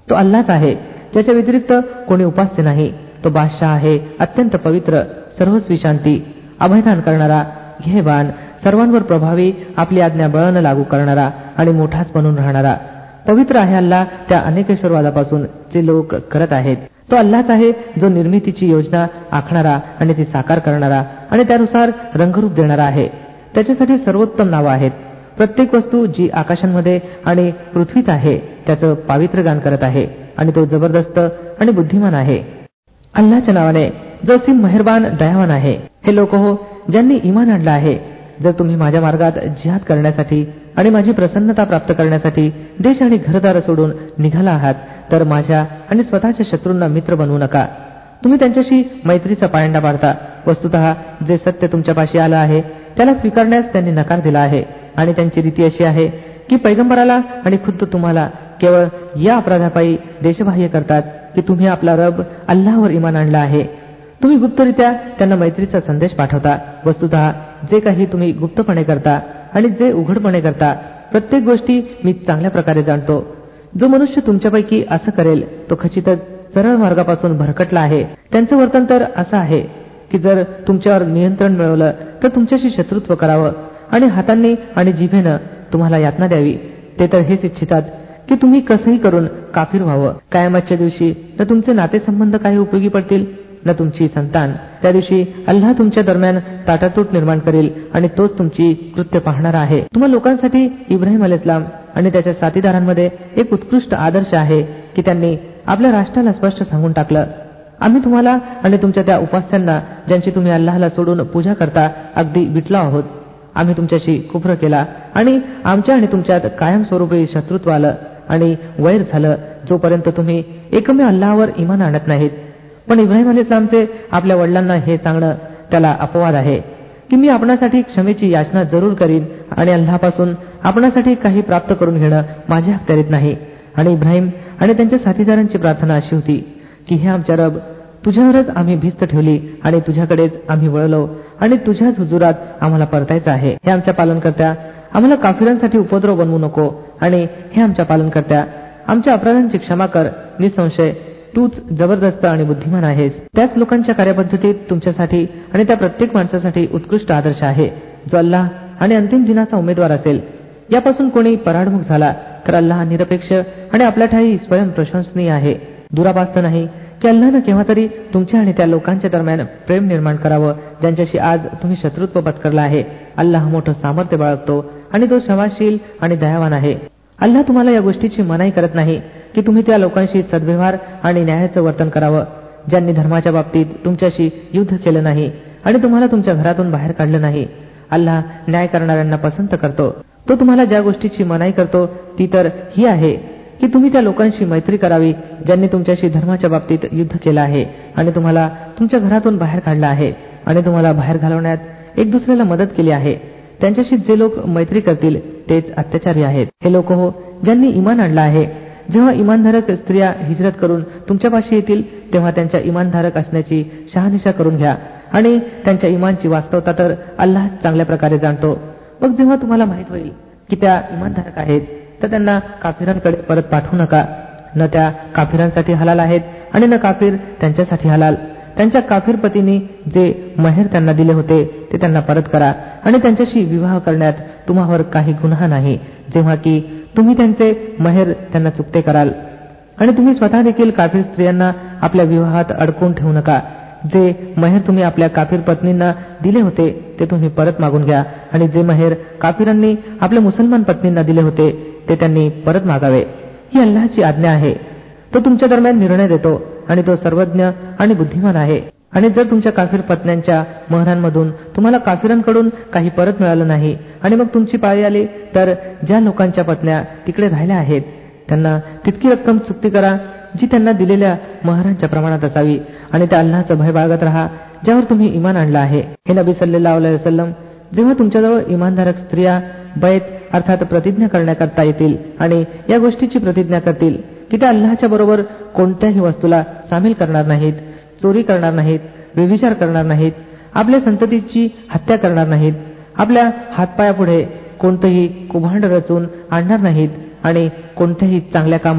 तो अल्लाच आहे, ज्याच्या व्यतिरिक्त कोणी उपास्य नाही. तो बादशाह आहे, अत्यंत पवित्र, सर्वस्वी शांती, अभयदान करणारा, घेबान, सर्वांवर प्रभावी, आपली आज्ञा बळानं लागू करणारा आणि मोठाच बनून राहणारा. पवित्र आहे अल्लाह त्या अनेकेश्वरवादापासून जे लोक करत आहेत. तो अल्लाच आहे, जो निर्मितीची योजना आखणारा आणि ती साकार करणारा आणि त्यानुसार रंगरूप देणारा आहे. त्याच्यासाठी सर्वोत्तम नावं आहेत. प्रत्येक वस्तू जी आकाशांमध्ये आणि पृथ्वीत आहे त्याचं पावित्र्य गान करत आहे आणि तो जबरदस्त आणि बुद्धिमान आहे. अल्लाच्या नावाने जो असीम मेहरबान दयावान आहे. हे लोक हो, ज्यांनी इमान आणलं आहे, जर तुम्ही माझ्या मार्गात जिहाद करण्यासाठी आणि माझी प्रसन्नता प्राप्त करण्यासाठी देश आणि घरदार सोडून निघाला आहात, तर माझ्या आणि स्वतःच्या शत्रूंना मित्र बनवू नका. तुम्ही त्यांच्याशी मैत्रीचा पायंडा पाडता. वस्तुतः जे सत्य तुमच्यापाशी आलं आहे त्याला स्वीकारण्यास त्यांनी नकार दिला आहे आणि त्यांची रीती अशी आहे की पैगंबराला आणि खुद्द तुम्हाला केवळ या अपराधापायी देशबाह्य करतात की तुम्ही आपला रब अल्लाहवर इमान आणला आहे. तुम्ही गुप्तरित्या त्यांना मैत्रीचा संदेश पाठवता. वस्तुतः जे काही तुम्ही गुप्तपणे करता आणि जे उघडपणे करता, प्रत्येक गोष्टी मी चांगल्या प्रकारे जाणतो. जो मनुष्य तुमच्यापैकी असं करेल तो खचितच सरळ मार्गापासून भरकटला आहे. त्यांचं वर्तन तर असं आहे की जर तुमच्यावर नियंत्रण मिळवलं तर तुमच्याशी शत्रुत्व करावं आणि हातांनी आणि जिभेनं तुम्हाला यातना द्यावी. ते तर हेच इच्छितात की तुम्ही कसंही करून काफिर व्हावं. कायमातच्या दिवशी न तुमचे नातेसंबंध काही उपयोगी पडतील न तुमची संतान. त्या दिवशी अल्लाह तुमच्या दरम्यान ताटातूट निर्माण करेल आणि तोच तुमची कृत्य पाहणारा आहे. तुम्हा लोकांसाठी इब्राहिम अलैहिस्सलाम आणि त्याच्या साथीदारांमध्ये एक उत्कृष्ट आदर्श आहे की त्यांनी आपल्या राष्ट्राला स्पष्ट सांगून टाकलं, आम्ही तुम्हाला आणि तुमच्या त्या उपास्यांना ज्यांची तुम्ही अल्लाहला सोडून पूजा करता अगदी विटलो आहोत. आम्ही तुमच्याशी कुफ्र केला आणि आमच्या आणि तुमच्यात कायमस्वरूपी शत्रुत्व आलं आणि वैर झालं जोपर्यंत तुम्ही एकमेव अल्लाहवर इमान आणत नाहीत. पण इब्राहिम अलैहिस्सलामचे आपल्या वडिलांना हे सांगणं त्याला अपवाद आहे की मी आपणासाठी क्षमेची याचना जरूर करीन आणि अल्लाहपासून आपणासाठी काही प्राप्त करून घेणं माझ्या अखत्यारीत नाही. आणि इब्राहिम आणि त्यांच्या साथीदारांची प्रार्थना अशी होती की हे आमच्या रब, तुझ्यावरच आम्ही भिस्त ठेवली आणि तुझ्याकडेच आम्ही वळलो आणि तुझ्याच हुजुरात आम्हाला परतायचं आहे. हे आमच्या पालनकर्त्या, आम्हाला काफिरांसाठी उपद्रव बनवू नको आणि हे आमच्या पालनकर्त्या, आमच्या अपराधांची क्षमा कर. निसंशय तूच जबरदस्त आणि बुद्धिमान आहेस. त्याच लोकांच्या कार्यपद्धतीत तुमच्यासाठी आणि त्या प्रत्येक माणसासाठी उत्कृष्ट आदर्श आहे जो अल्लाह आणि अंतिम दिनाचा उमेदवार असेल. यापासून कोणी पराडमुख झाला तर अल्लाह निरपेक्ष आणि आपल्या ठाई स्वयं प्रशंसनीय आहे. दुराभास्त नाही की अल्लाहनं केव्हा तरी तुमच्या आणि त्या लोकांच्या दरम्यान प्रेम निर्माण करावं ज्यांच्याशी आज तुम्ही शत्रुत्व पत्करला आहे. अल्लाह मोठं सामर्थ्य बाळगतो आणि तो क्षमाशील आणि दयावान आहे. अल्लाह तुम्हाला या गोष्टीची मनाई करत नाही की तुम्ही त्या लोकांशी सद्व्यवहार आणि न्यायाचं वर्तन करावं ज्यांनी धर्माच्या बाबतीत तुमच्याशी युद्ध केलं नाही आणि तुम्हाला तुमच्या घरातून बाहेर काढलं नाही. अल्लाह न्याय करणाऱ्यांना पसंत करतो. तो तुम्हाला ज्या गोष्टीची मनाई करतो ती तर ही आहे की तुम्ही त्या लोकांशी मैत्री करावी ज्यांनी तुमच्याशी धर्माच्या बाबतीत युद्ध केलं आहे आणि तुम्हाला तुमच्या घरातून बाहेर काढलं आहे आणि तुम्हाला बाहेर घालवण्यात एक दुसऱ्याला मदत केली आहे. त्यांच्याशी जे लोक मैत्री करतील तेच अत्याचारी आहेत. हे लोक हो, ज्यांनी इमान आणलं आहे, जेव्हा इमानधारक स्त्रिया हिजरत करून तुमच्यापाशी येतील तेव्हा त्यांच्या इमानधारक असण्याची शहानिशा करून घ्या आणि त्यांच्या इमानची वास्तवता तर अल्लाह चांगल्या प्रकारे जाणतो. मग जेव्हा तुम्हाला माहित होईल की त्या इमानधारक आहेत तर त्यांना काफिरांकडे परत पाठवू नका. न त्या काफिरांसाठी हलाल आहेत आणि न काफिर त्यांच्यासाठी हलाल. त्यांच्या काफिर पतींनी जे महेर त्यांना दिले होते ते त्यांना परत करा आणि त्यांच्याशी विवाह करण्यात तुम्हावर काही गुन्हा नाही जेव्हा की तुम्ही त्यांचे महेर त्यांना चुकते कराल. आणि तुम्ही स्वतः देखील काफिर स्त्रियांना आपल्या विवाहात अडकवून ठेवू नका. जे महेर तुम्ही आपल्या काफिर पत्नींना दिले होते ते तुम्ही परत मागून घ्या आणि जे महेर काफिरांनी आपल्या मुसलमान पत्नींना दिले होते ते त्यांनी परत मागावे. ही अल्लाहची आज्ञा आहे. तो तुमच्या दरम्यान निर्णय देतो आणि तो सर्वज्ञ आणि बुद्धिमान आहे. आणि जर तुमच्या काफिर पत्न्यांच्या महरांमधून तुम्हाला काफिरांकडून काही परत मिळालं नाही आणि मग तुमची पाळी आली तर ज्या लोकांच्या पत्न्या तिकडे राहिल्या आहेत त्यांना तितकी रक्कम चुकती करा जी त्यांना दिलेल्या महरांच्या प्रमाणात असावी आणि त्या अल्लाहचं भय बाळगत राहा ज्यावर तुम्ही इमान आणलं आहे. हे नबी सल्लल्लाहु अलैहि वसल्लम, जेव्हा तुमच्याजवळ इमानधारक स्त्रिया बैत अर्थात प्रतिज्ञा करण्याकरता येतील आणि या गोष्टीची प्रतिज्ञा करतील की त्या अल्लाहच्या बरोबर कोणत्याही वस्तूला सामील करणार नाहीत, चोरी करणार नाहीत, व्यभिचार करणार नाहीत, आपल्या संततीची हत्या करणार नाहीत, आपल्या हातपायापुढे कोणतंही कुभांड रचून आणणार नाहीत आणि कोणत्याही चांगल्या कामात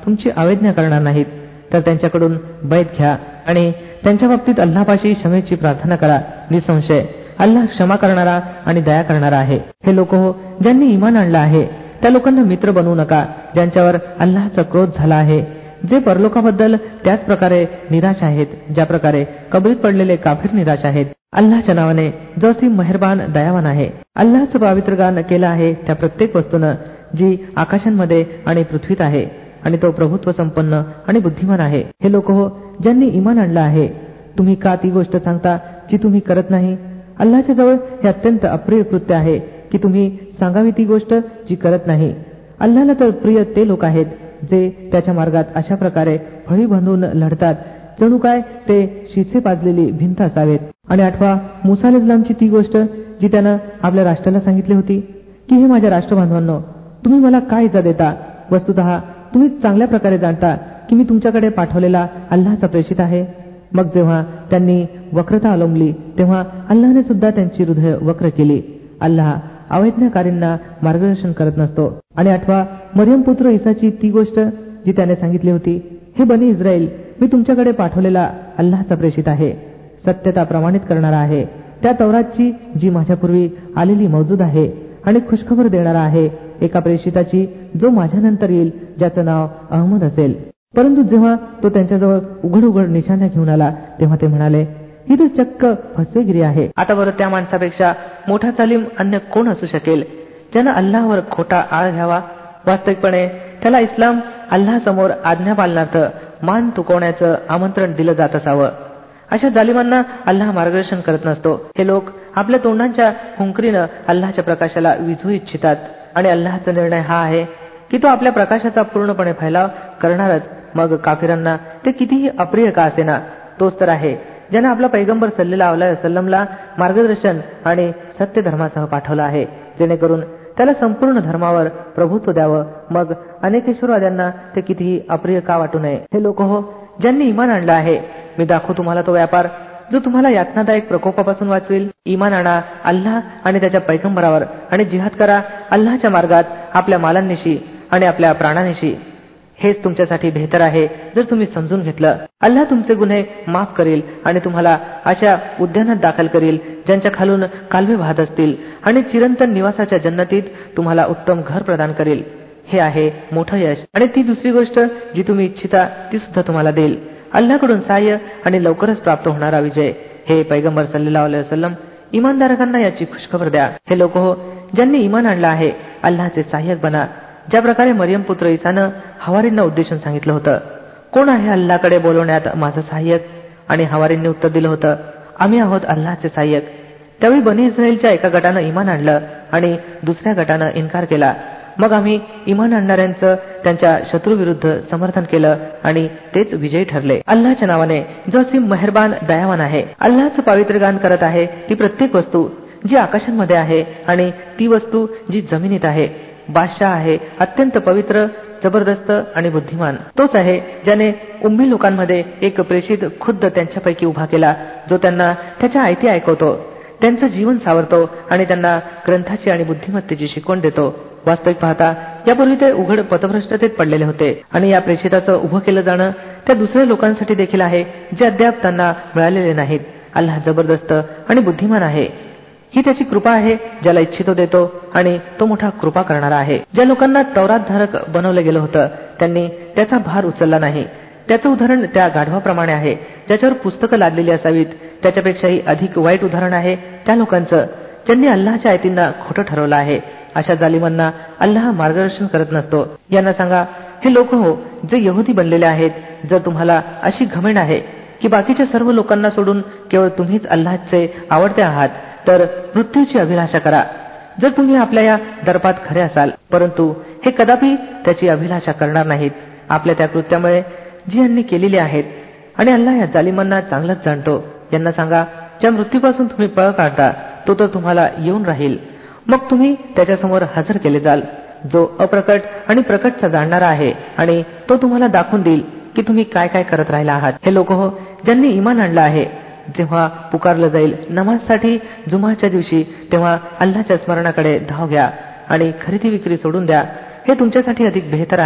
तुमची अवज्ञा करणार नाहीत, तर त्यांच्याकडून बैत घ्या आणि त्यांच्या बाबतीत अल्लापाशी क्षमेची प्रार्थना करा. निसंशय अल्लाह क्षमा करणारा आणि दया करणारा आहे. हे लोक हो, ज्यांनी ईमान आणलं आहे, त्या लोकांना मित्र बनवू नका ज्यांच्यावर अल्लाहचा क्रोध झाला आहे, जे परलोकाबद्दल त्याच प्रकारे निराश आहेत ज्या प्रकारे कबरीत पडलेले काफिर निराश आहेत. अल्लाहच्या नावाने जो असीम मेहरबान दयावान आहे. अल्लाहचं पवित्र गान केलं आहे त्या प्रत्येक वस्तूनं जी आकाशांमध्ये आणि पृथ्वीत आहे, आणि तो प्रभुत्व संपन्न आणि बुद्धिमान आहे. हे लोक हो, ज्यांनी ईमान आणलं आहे, तुम्ही का ती गोष्ट सांगता जी तुम्ही करत नाही? अल्लाहच्या जवळ हे अत्यंत अप्रिय कृत्य आहे की तुम्ही सांगावी ती गोष्ट जी करत नाही. अल्लाहला तर प्रिय ते लोक आहेत जे त्याच्या मार्गात अशा प्रकारे फळी बांधून लढतात जणू काय ते शिसे पाजलेली भिंत असावेत. आणि आठवा मुसा अलैहिस्सलामची ती गोष्ट जी त्यानं आपल्या राष्ट्राला सांगितली होती की हे माझ्या राष्ट्रबांधवांनो, तुम्ही मला काय इजा देता? वस्तुतः तुम्ही चांगल्या प्रकारे जाणता की मी तुमच्याकडे पाठवलेला अल्लाहचा प्रेषित आहे. मग जेव्हा त्यांनी वक्रता अवलंबली तेव्हा अल्लाहने सुद्धा त्यांची हृदय वक्र केली. अल्लाह अवैज्ञाकारींना मार्गदर्शन करत नसतो. आणि आठवा मरियम पुत्र ईसाची ती गोष्ट जी त्याने सांगितली होती, हे बनी इस्रायल, मी तुमच्याकडे पाठवलेला अल्लाहचा प्रेषित आहे, सत्यता प्रमाणित करणारा आहे, त्या तौरातची जी माझ्यापूर्वी आलेली मौजूद आहे, आणि खुशखबर देणारा आहे एका प्रेषिताची जो माझ्यानंतर येईल, ज्याचं नाव अहमद असेल. परंतु जेव्हा तो त्यांच्याजवळ उघड उघड निशाण्या घेऊन आला तेव्हा ते म्हणाले, ही तर चक्क फसवेगिरी आहे. आता बरं, त्या माणसापेक्षा मोठा तालीम अन्य कोण असू शकेल ज्यानं अल्लाहवर खोटा आळ घ्यावा? वास्तविकपणे त्याला इस्लाम अल्लाहसमोर आज्ञा पालनार्थ मान तुकवण्याचं आमंत्रण दिलं जात असावं. अशा जालिमांना अल्लाह मार्गदर्शन करत नसतो. हे लोक आपल्या तोंडांच्या हुंकरीनं अल्लाहच्या प्रकाशाला विझू इच्छितात, आणि अल्लाहचा निर्णय हा आहे की तो आपल्या प्रकाशाचा पूर्णपणे फैलाव करणारच. मग काफिरांना ते कितीही अप्रिय का असेना, तोच तर आहे ज्याने आपला पैगंबर सल्लल्लाहु अलैहि वसल्लमला मार्गदर्शन आणि सत्य धर्मासह पाठवलं आहे, जेणेकरून त्याला संपूर्ण धर्मावर प्रभुत्व द्यावं. मग अनेकेश्वरवाद्यांना ते कितीही अप्रिय का वाटू नये. हे लोक हो, ज्यांनी ईमान आणलं आहे, मी दाखवू तुम्हाला तो व्यापार जो तुम्हाला यातनादायक प्रकोपापासून वाचवेल. ईमान आणा अल्लाह आणि त्याच्या पैगंबरावर आणि जिहाद करा अल्लाहच्या मार्गात आपल्या मालांनिशी आणि आपल्या प्राणांनिशी. हेच तुमच्यासाठी बेहतर आहे जर तुम्ही समजून घेतलं. अल्लाह तुमचे गुन्हे माफ करेल आणि तुम्हाला अशा उद्यानात दाखल करेल ज्यांच्या खालून कालवे वाहत असतील, आणि चिरंतन निवासाच्या जन्नतीत तुम्हाला उत्तम घर प्रदान करेल. हे आहे मोठं यश. आणि ती दुसरी गोष्ट जी तुम्ही इच्छिता ती सुद्धा तुम्हाला देईल. अल्लाहकडून सहाय्य आणि लवकरच प्राप्त होणारा विजय. हे पैगंबर सल्लल्लाहु अलैहि वसल्लम, इमानदारांना याची खुशखबर द्या. हे लोक हो, ज्यांनी इमान आणलं आहे, अल्लाहचे सहाय्यक बना. ज्या प्रकारे मरियम पुत्र ईसानं हवारींना उद्देशून सांगितलं होतं, कोण आहे अल्लाहकडे बोलवण्यात माझं सहाय्यक? आणि हवारींनी उत्तर दिलं होतं, आम्ही आहोत अल्लाहचे सहाय्यक. त्यावेळी बनी इस्रायलच्या एका गटानं इमान आणलं आणि दुसऱ्या गटानं इन्कार केला. मग आम्ही इमान आणणाऱ्यांचं त्यांच्या शत्रूविरुद्ध समर्थन केलं आणि तेच विजयी ठरले. अल्लाहच्या नावाने जो असीम मेहरबान दयावान आहे. अल्लाहचं पवित्र गान करत आहे ती प्रत्येक वस्तू जी आकाशांमध्ये आहे आणि ती वस्तू जी जमिनीत आहे. बादशाह आहे अत्यंत पवित्र, जबरदस्त आणि बुद्धिमान. तोच आहे ज्याने उम्मी लोकांमध्ये एक प्रेषित खुद्द त्यांच्यापैकी उभा केला, जो त्यांना त्याच्या आयती ऐकवतो, त्यांचं जीवन सावरतो आणि त्यांना ग्रंथाची आणि बुद्धिमत्तेची शिकवण देतो. वास्तविक पाहता यापूर्वी ते उघड पथभ्रष्टतेत पडलेले होते, आणि या प्रेषिताचं उभं केलं जाणं त्या दुसऱ्या लोकांसाठी देखील आहे जे अद्याप त्यांना मिळालेले नाहीत. अल्लाह जबरदस्त आणि बुद्धिमान आहे. ही त्याची कृपा आहे, ज्याला इच्छितो देतो, आणि तो मोठा कृपा करणारा आहे. ज्या लोकांना तौरातधारक बनवलं गेलं होतं त्यांनी त्याचा भार उचलला नाही. त्याचं उदाहरण त्या गाढवाप्रमाणे आहे ज्याच्यावर पुस्तकं लादलेली असावीत. त्याच्यापेक्षाही अधिक वाईट उदाहरण आहे त्या लोकांचं ज्यांनी अल्लाहच्या आयतींना खोटं ठरवलं आहे. अशा जालिमांना अल्लाह मार्गदर्शन करत नसतो. यांना सांगा, हे लोक हो जे यहुदी बनलेले आहेत, जर तुम्हाला अशी घमेंड आहे की बाकीच्या सर्व लोकांना सोडून केवळ तुम्हीच अल्लाहचे आवडते आहात, तर मृत्यूची अभिलाषा करा जर तुम्ही आपल्या या दर्पात खरे असाल. परंतु हे कदापि त्याची अभिलाषा करणार नाहीत आपल्या त्या कृत्यामुळे जी यांनी केलेली आहेत. आणि अल्लाह या जालिमांना चांगलंच जाणतो. यांना सांगा, ज्या मृत्यूपासून तुम्ही पळ काढता तो तर तुम्हाला येऊन राहील, मग तुम्ही त्याच्यासमोर हजर केले जाल, जो अप्रकट आणि प्रकटचा जाणणारा आहे, आणि तो तुम्हाला दाखवून देईल की तुम्ही काय काय करत राहिला आहात. हे लोक हो, ज्यांनी इमान आणलं आहे, जेव्हा पुकारलं जाईल नमाजसाठी जुमाच्या दिवशी तेव्हा अल्लाहच्या स्मरणाकडे धाव घ्या आणि खरेदी विक्री सोडून द्या. हे तुमच्यासाठी अधिक बेहतर आहे.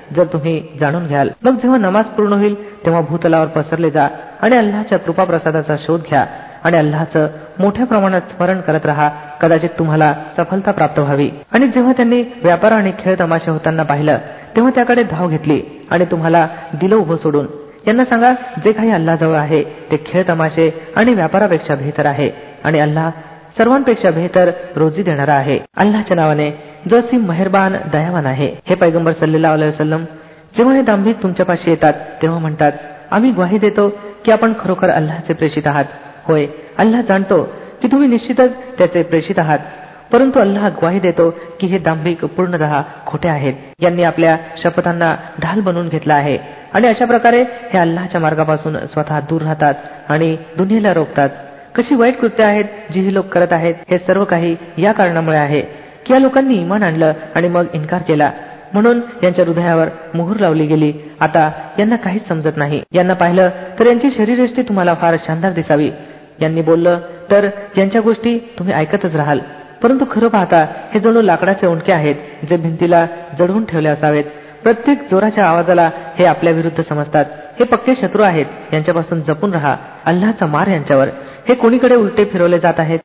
जर तुम्ही जाणून घ्याल. मग जेव्हा नमाज पूर्ण होईल तेव्हा भूतलावर पसरले जा आणि अल्लाहच्या कृपाप्रसादाचा शोध घ्या आणि अल्लाहचं मोठ्या प्रमाणात स्मरण करत राहा. कदाचित तुम्हाला सफलता प्राप्त व्हावी. आणि जेव्हा त्यांनी व्यापार आणि खेळ तमाशा होताना पाहिलं तेव्हा त्याकडे धाव घेतली आणि तुम्हाला दिलं उभं सोडून. यांना सांगा, जे काही अल्लाहजवळ आहे ते खेळ तमाशे आणि व्यापारापेक्षा बेहतर आहे आणि अल्लाह सर्वांपेक्षा बेहतर रोजी देणारा आहे. अल्लाहच्या नावाने जो असीम मेहरबान दयावान आहे. हे पैगंबर सल्लल्लाहु अलैहि वसल्लम, जेव्हा हे दांभिक तुमच्यापाशी येतात तेव्हा म्हणतात, आम्ही ग्वाही देतो की आपण खरोखर अल्लाहचे प्रेषित आहात. होय, अल्लाह जाणतो की तुम्ही निश्चितच त्याचे प्रेषित आहात. परंतु अल्लाह ग्वाही देतो की हे दांभिक पूर्णतः खोटे आहेत. यांनी आपल्या शपथांना ढाल बनवून घेतला आहे आणि अशा प्रकारे हे अल्लाहच्या मार्गापासून स्वतः दूर राहतात आणि दुनियेला रोखतात. कशी वाईट कृत्य आहेत जी ही लोक करत आहेत. हे सर्व काही या कारणामुळे आहे की या लोकांनी ईमान आणलं आणि मग इन्कार केला, म्हणून यांच्या हृदयावर मोहर लावली गेली. आता यांना काहीच समजत नाही. यांना पाहिलं तर यांची शरीरयष्टी तुम्हाला फार शानदार दिसावी. यांनी बोललं तर यांच्या गोष्टी तुम्ही ऐकतच राहाल, परंतु खरं पाहता हे जणू लाकडाचे ओंडके आहेत जे भिंतीला जडवून ठेवले असावेत. प्रत्येक जोराच्या आवाजाला हे आपल्या विरुद्ध समजतात. हे पक्के शत्रू आहेत, यांच्यापासून जपून राहा. अल्लाहचा मार यांच्यावर. हे कोणीकडे उलटे फिरवले जात आहेत.